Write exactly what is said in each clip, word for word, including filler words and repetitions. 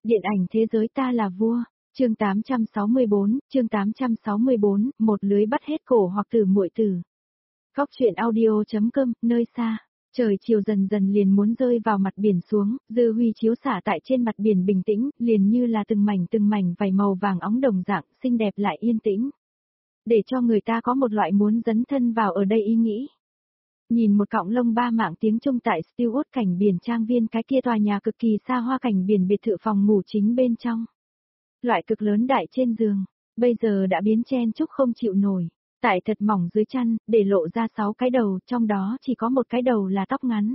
Điện ảnh thế giới ta là vua, chương tám trăm sáu mươi bốn, chương tám trăm sáu mươi bốn, một lưới bắt hết cổ hoặc tử muội tử. Góc truyện audio.com, nơi xa, trời chiều dần dần liền muốn rơi vào mặt biển xuống, dư huy chiếu xả tại trên mặt biển bình tĩnh, liền như là từng mảnh từng mảnh vảy màu vàng óng đồng dạng, xinh đẹp lại yên tĩnh. Để cho người ta có một loại muốn dấn thân vào ở đây ý nghĩ. Nhìn một cọng lông ba mạng tiếng Trung tại Stewart cảnh biển trang viên cái kia tòa nhà cực kỳ xa hoa cảnh biển biệt thự phòng ngủ chính bên trong. Loại cực lớn đại trên giường, bây giờ đã biến chen chúc không chịu nổi. Tại thật mỏng dưới chăn, để lộ ra sáu cái đầu, trong đó chỉ có một cái đầu là tóc ngắn.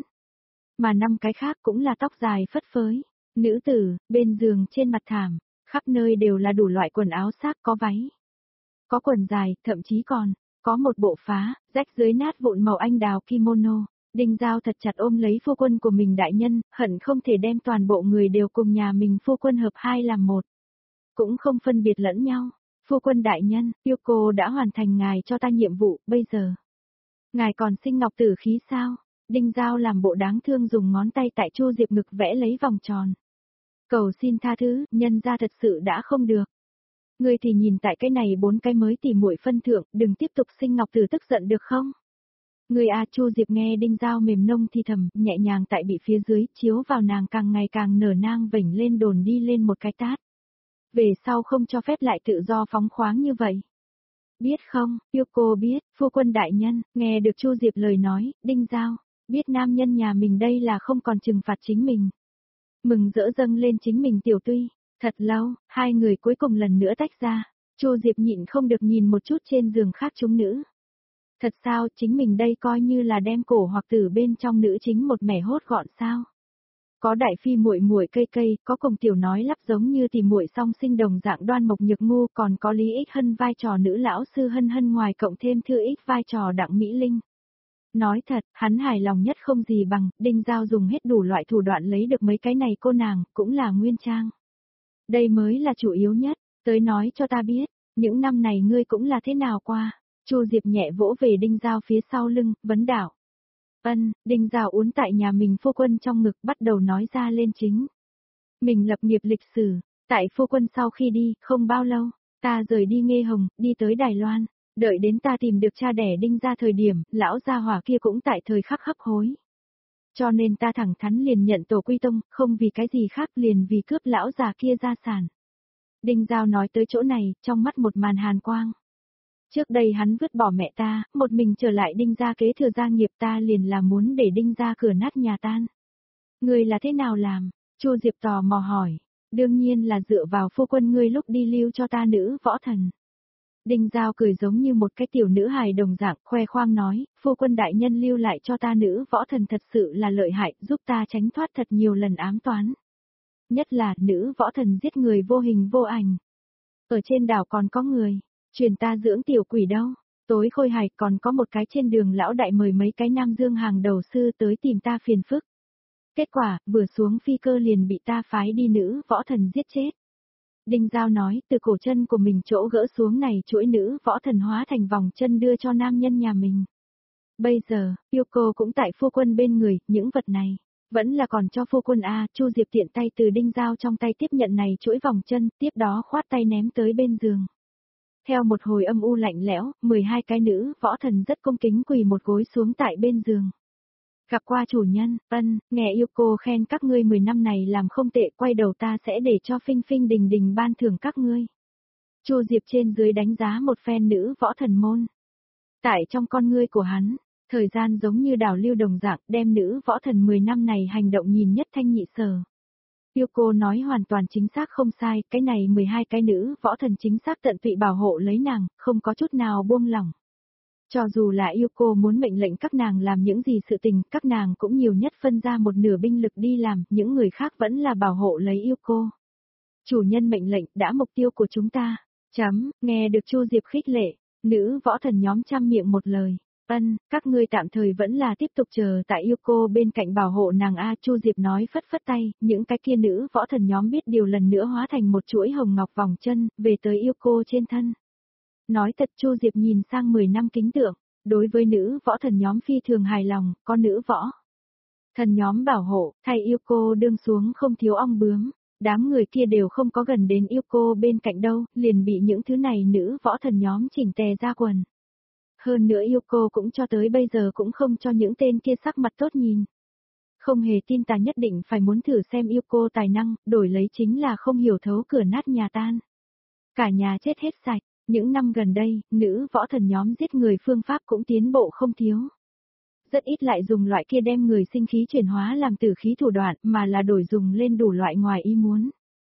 Mà năm cái khác cũng là tóc dài phất phới. Nữ tử, bên giường trên mặt thảm, khắp nơi đều là đủ loại quần áo xác có váy. Có quần dài, thậm chí còn, có một bộ phá, rách dưới nát vụn màu anh đào kimono. Đinh Giao thật chặt ôm lấy phu quân của mình đại nhân, hận không thể đem toàn bộ người đều cùng nhà mình phu quân hợp hai làm một. Cũng không phân biệt lẫn nhau. Phu quân đại nhân, yêu cô đã hoàn thành ngài cho ta nhiệm vụ, bây giờ. Ngài còn sinh ngọc tử khí sao? Đinh Giao làm bộ đáng thương dùng ngón tay tại Chu Diệp ngực vẽ lấy vòng tròn. Cầu xin tha thứ, nhân ra thật sự đã không được. Ngươi thì nhìn tại cái này bốn cái mới tỉ muội phân thượng, đừng tiếp tục sinh ngọc tử tức giận được không? Ngươi à, Chu Diệp nghe Đinh Giao mềm nông thì thầm, nhẹ nhàng tại bị phía dưới, chiếu vào nàng càng ngày càng nở nang vểnh lên đồn đi lên một cái tát. Về sau không cho phép lại tự do phóng khoáng như vậy. Biết không, yêu cô biết, phu quân đại nhân, nghe được Chu Diệp lời nói, Đinh Giao, biết nam nhân nhà mình đây là không còn trừng phạt chính mình. Mừng rỡ dâng lên chính mình tiểu tuy, thật lâu, hai người cuối cùng lần nữa tách ra, Chu Diệp nhịn không được nhìn một chút trên giường khác chúng nữ. Thật sao, chính mình đây coi như là đem cổ hoặc tử bên trong nữ chính một mẻ hốt gọn sao? Có đại phi muội muội cây cây, có cùng tiểu nói lắp giống như thì muội song sinh đồng dạng Đoan Mộc Nhược Ngu, còn có Lý Ích Hân vai trò nữ lão sư Hân Hân ngoài cộng thêm Thư Ích vai trò Đặng Mỹ Linh. Nói thật, hắn hài lòng nhất không gì bằng, Đinh Giao dùng hết đủ loại thủ đoạn lấy được mấy cái này cô nàng, cũng là nguyên trang. Đây mới là chủ yếu nhất, tới nói cho ta biết, những năm này ngươi cũng là thế nào qua. Chu Diệp nhẹ vỗ về Đinh Giao phía sau lưng, vấn đạo. Ân, Đinh Giao uốn tại nhà mình phu quân trong ngực bắt đầu nói ra lên chính. Mình lập nghiệp lịch sử, tại phu quân sau khi đi, không bao lâu, ta rời đi Nghê Hồng, đi tới Đài Loan, đợi đến ta tìm được cha đẻ Đinh ra thời điểm, lão gia hỏa kia cũng tại thời khắc hấp hối. Cho nên ta thẳng thắn liền nhận tổ quy tông, không vì cái gì khác liền vì cướp lão già kia gia sản. Đinh Giao nói tới chỗ này, trong mắt một màn hàn quang. Trước đây hắn vứt bỏ mẹ ta, một mình trở lại Đinh gia kế thừa gia nghiệp ta liền là muốn để Đinh gia cửa nát nhà tan. Ngươi là thế nào làm? Chu Diệp tò mò hỏi. Đương nhiên là dựa vào phu quân ngươi lúc đi lưu cho ta nữ võ thần. Đinh Giao cười giống như một cái tiểu nữ hài đồng dạng, khoe khoang nói, phu quân đại nhân lưu lại cho ta nữ võ thần thật sự là lợi hại, giúp ta tránh thoát thật nhiều lần ám toán. Nhất là nữ võ thần giết người vô hình vô ảnh. Ở trên đảo còn có người. Truyền ta dưỡng tiểu quỷ đâu, tối khôi hài còn có một cái trên đường lão đại mời mấy cái nam dương hàng đầu sư tới tìm ta phiền phức. Kết quả, vừa xuống phi cơ liền bị ta phái đi nữ võ thần giết chết. Đinh Giao nói, từ cổ chân của mình chỗ gỡ xuống này chuỗi nữ võ thần hóa thành vòng chân đưa cho nam nhân nhà mình. Bây giờ, yêu cô cũng tại phu quân bên người, những vật này, vẫn là còn cho phu quân A, Chu Diệp tiện tay từ Đinh Giao trong tay tiếp nhận này chuỗi vòng chân, tiếp đó khoát tay ném tới bên giường. Theo một hồi âm u lạnh lẽo, mười hai cái nữ võ thần rất cung kính quỳ một gối xuống tại bên giường. Gặp qua chủ nhân, ân, nghe yêu cô khen các ngươi mười năm này làm không tệ, quay đầu ta sẽ để cho Phinh Phinh Đình Đình ban thưởng các ngươi. Chu Diệp trên dưới đánh giá một phen nữ võ thần môn. Tại trong con ngươi của hắn, thời gian giống như đảo lưu đồng dạng đem nữ võ thần mười năm này hành động nhìn nhất thanh nhị sở. Yêu cô nói hoàn toàn chính xác không sai, cái này mười hai cái nữ võ thần chính xác tận tụy bảo hộ lấy nàng, không có chút nào buông lỏng. Cho dù là yêu cô muốn mệnh lệnh các nàng làm những gì sự tình, các nàng cũng nhiều nhất phân ra một nửa binh lực đi làm, những người khác vẫn là bảo hộ lấy yêu cô. Chủ nhân mệnh lệnh đã mục tiêu của chúng ta. Chấm, nghe được Chu Diệp khích lệ, nữ võ thần nhóm trăm miệng một lời. Ân, các ngươi tạm thời vẫn là tiếp tục chờ tại yêu cô bên cạnh bảo hộ nàng A. Chu Diệp nói phất phất tay, những cái kia nữ võ thần nhóm biết điều lần nữa hóa thành một chuỗi hồng ngọc vòng chân, về tới yêu cô trên thân. Nói thật Chu Diệp nhìn sang mười năm kính tượng, đối với nữ võ thần nhóm phi thường hài lòng, có nữ võ thần nhóm bảo hộ, thay yêu cô đương xuống không thiếu ong bướm, đám người kia đều không có gần đến yêu cô bên cạnh đâu, liền bị những thứ này nữ võ thần nhóm chỉnh tè ra quần. Hơn nữa yêu cô cũng cho tới bây giờ cũng không cho những tên kia sắc mặt tốt nhìn. Không hề tin ta nhất định phải muốn thử xem yêu cô tài năng, đổi lấy chính là không hiểu thấu cửa nát nhà tan. Cả nhà chết hết sạch, những năm gần đây, nữ võ thần nhóm giết người phương pháp cũng tiến bộ không thiếu. Rất ít lại dùng loại kia đem người sinh khí chuyển hóa làm tử khí thủ đoạn mà là đổi dùng lên đủ loại ngoài ý muốn.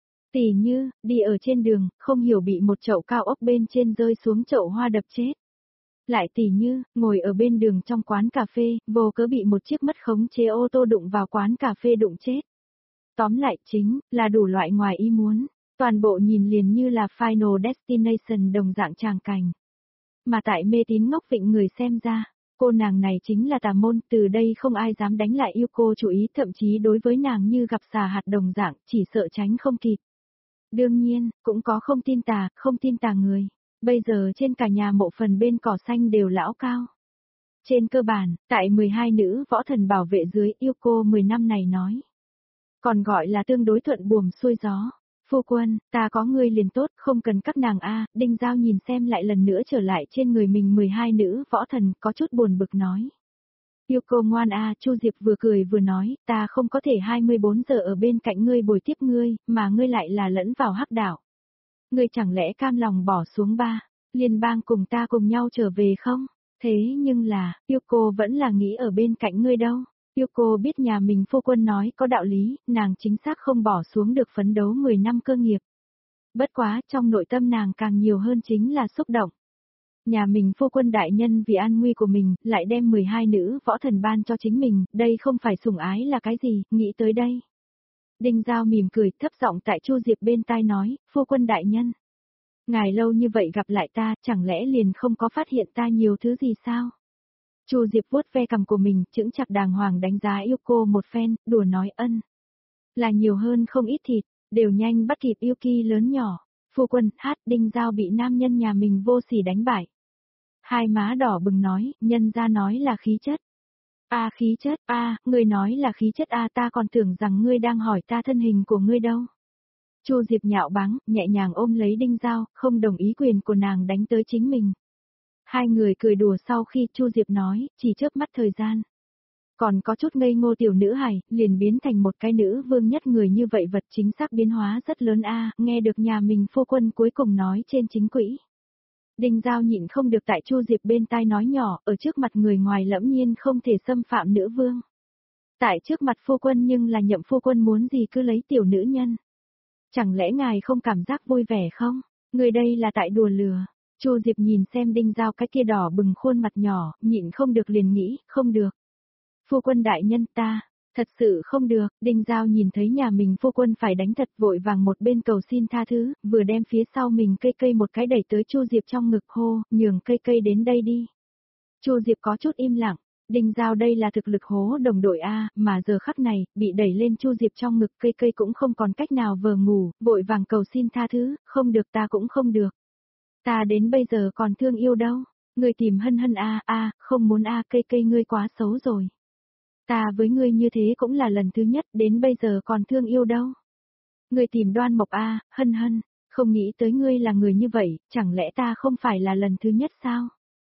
Tỉ như, đi ở trên đường, không hiểu bị một chậu cao ốc bên trên rơi xuống chậu hoa đập chết. Lại tỉ như, ngồi ở bên đường trong quán cà phê, vô cớ bị một chiếc mất khống chế ô tô đụng vào quán cà phê đụng chết. Tóm lại chính, là đủ loại ngoài ý muốn, toàn bộ nhìn liền như là Final Destination đồng dạng tràng cảnh. Mà tại mê tín ngốc vịnh người xem ra, cô nàng này chính là tà môn, từ đây không ai dám đánh lại yêu cô chủ ý, thậm chí đối với nàng như gặp xà hạt đồng dạng, chỉ sợ tránh không kịp. Đương nhiên, cũng có không tin tà, không tin tà người. Bây giờ trên cả nhà mộ phần bên cỏ xanh đều lão cao. Trên cơ bản, tại mười hai nữ võ thần bảo vệ dưới yêu cô mười năm này nói. Còn gọi là tương đối thuận buồm xuôi gió. Phu quân, ta có ngươi liền tốt, không cần các nàng a. Đinh Giao nhìn xem lại lần nữa trở lại trên người mình mười hai nữ võ thần, có chút buồn bực nói. Yêu cô ngoan a. Chu Diệp vừa cười vừa nói, ta không có thể hai mươi bốn giờ ở bên cạnh ngươi bồi tiếp ngươi, mà ngươi lại là lẫn vào hắc đảo. Ngươi chẳng lẽ cam lòng bỏ xuống ba, liên bang cùng ta cùng nhau trở về không? Thế nhưng là, yêu cô vẫn là nghĩ ở bên cạnh ngươi đâu. Yêu cô biết nhà mình phu quân nói có đạo lý, nàng chính xác không bỏ xuống được phấn đấu mười năm cơ nghiệp. Bất quá, trong nội tâm nàng càng nhiều hơn chính là xúc động. Nhà mình phu quân đại nhân vì an nguy của mình, lại đem mười hai nữ võ thần ban cho chính mình, đây không phải sủng ái là cái gì, nghĩ tới đây. Đinh Giao mỉm cười, thấp giọng tại Chu Diệp bên tai nói, phu quân đại nhân. Ngài lâu như vậy gặp lại ta, chẳng lẽ liền không có phát hiện ta nhiều thứ gì sao? Chu Diệp vuốt ve cằm của mình, chững chạc đàng hoàng đánh giá yêu cô một phen, đùa nói ân. Là nhiều hơn không ít thịt, đều nhanh bắt kịp yêu kỳ lớn nhỏ. Phu quân, hát, Đinh Giao bị nam nhân nhà mình vô sỉ đánh bại. Hai má đỏ bừng nói, nhân ra nói là khí chất. A khí chất, a, ngươi nói là khí chất a, ta còn tưởng rằng ngươi đang hỏi ta thân hình của ngươi đâu. Chu Diệp nhạo báng, nhẹ nhàng ôm lấy Đinh Giao, không đồng ý quyền của nàng đánh tới chính mình. Hai người cười đùa sau khi Chu Diệp nói, chỉ chớp mắt thời gian. Còn có chút ngây ngô tiểu nữ hài, liền biến thành một cái nữ vương nhất người như vậy, vật chính xác biến hóa rất lớn a, nghe được nhà mình phu quân cuối cùng nói trên chính quỹ. Đinh Giao nhịn không được tại Chu Diệp bên tai nói nhỏ, ở trước mặt người ngoài lẫm nhiên không thể xâm phạm nữ vương. Tại trước mặt phu quân nhưng là nhậm phu quân muốn gì cứ lấy tiểu nữ nhân. Chẳng lẽ ngài không cảm giác vui vẻ không? Người đây là tại đùa lừa. Chu Diệp nhìn xem Đinh Giao cái kia đỏ bừng khuôn mặt nhỏ, nhịn không được liền nghĩ, không được. Phu quân đại nhân ta, thật sự không được, Đinh Giao nhìn thấy nhà mình phu quân phải đánh thật vội vàng một bên cầu xin tha thứ, vừa đem phía sau mình cây cây một cái đẩy tới Chu Diệp trong ngực hô, nhường cây cây đến đây đi. Chu Diệp có chút im lặng, Đinh Giao đây là thực lực hố đồng đội A, mà giờ khắc này, bị đẩy lên Chu Diệp trong ngực cây cây cũng không còn cách nào vờ ngủ, vội vàng cầu xin tha thứ, không được ta cũng không được. Ta đến bây giờ còn thương yêu đâu, ngươi tìm hân hân A, A, không muốn A, cây cây ngươi quá xấu rồi. Ta với ngươi như thế cũng là lần thứ nhất, đến bây giờ còn thương yêu đâu. Ngươi tìm Đoan Mộc A, hân hân, không nghĩ tới ngươi là người như vậy, chẳng lẽ ta không phải là lần thứ nhất sao?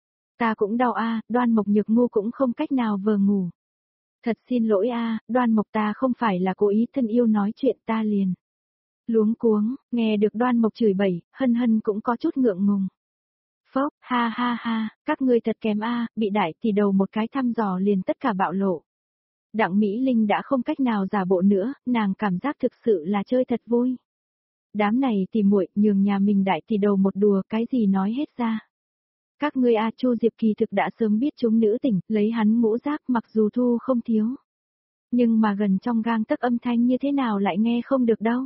Ta cũng đau A, Đoan Mộc nhược ngu cũng không cách nào vờ ngủ. Thật xin lỗi A, Đoan Mộc ta không phải là cố ý thân yêu nói chuyện ta liền. Luống cuống, nghe được Đoan Mộc chửi bậy, hân hân cũng có chút ngượng ngùng. Phốc, ha ha ha, các ngươi thật kém A, bị đại tỷ đầu một cái thăm dò liền tất cả bạo lộ. Đặng Mỹ Linh đã không cách nào giả bộ nữa, nàng cảm giác thực sự là chơi thật vui. Đám này thì muội nhường nhà mình đại tỷ đầu một đùa cái gì nói hết ra. Các ngươi A Chu Diệp kỳ thực đã sớm biết chúng nữ tỉnh, lấy hắn ngũ giác mặc dù thu không thiếu. Nhưng mà gần trong gang tấc âm thanh như thế nào lại nghe không được đâu.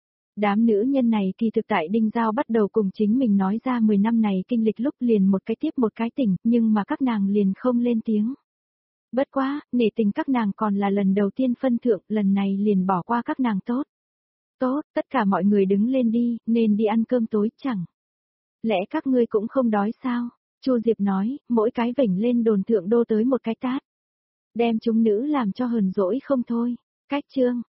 Đám nữ nhân này kỳ thực tại Đinh Giao bắt đầu cùng chính mình nói ra mười năm này kinh lịch lúc liền một cái tiếp một cái tỉnh, nhưng mà các nàng liền không lên tiếng. Bất quá, nể tình các nàng còn là lần đầu tiên phân thượng, lần này liền bỏ qua các nàng tốt. Tốt, tất cả mọi người đứng lên đi, nên đi ăn cơm tối chẳng. Lẽ các ngươi cũng không đói sao? Chu Diệp nói, mỗi cái vểnh lên đồn thượng đô tới một cái tát. Đem chúng nữ làm cho hờn dỗi không thôi. Cách chương,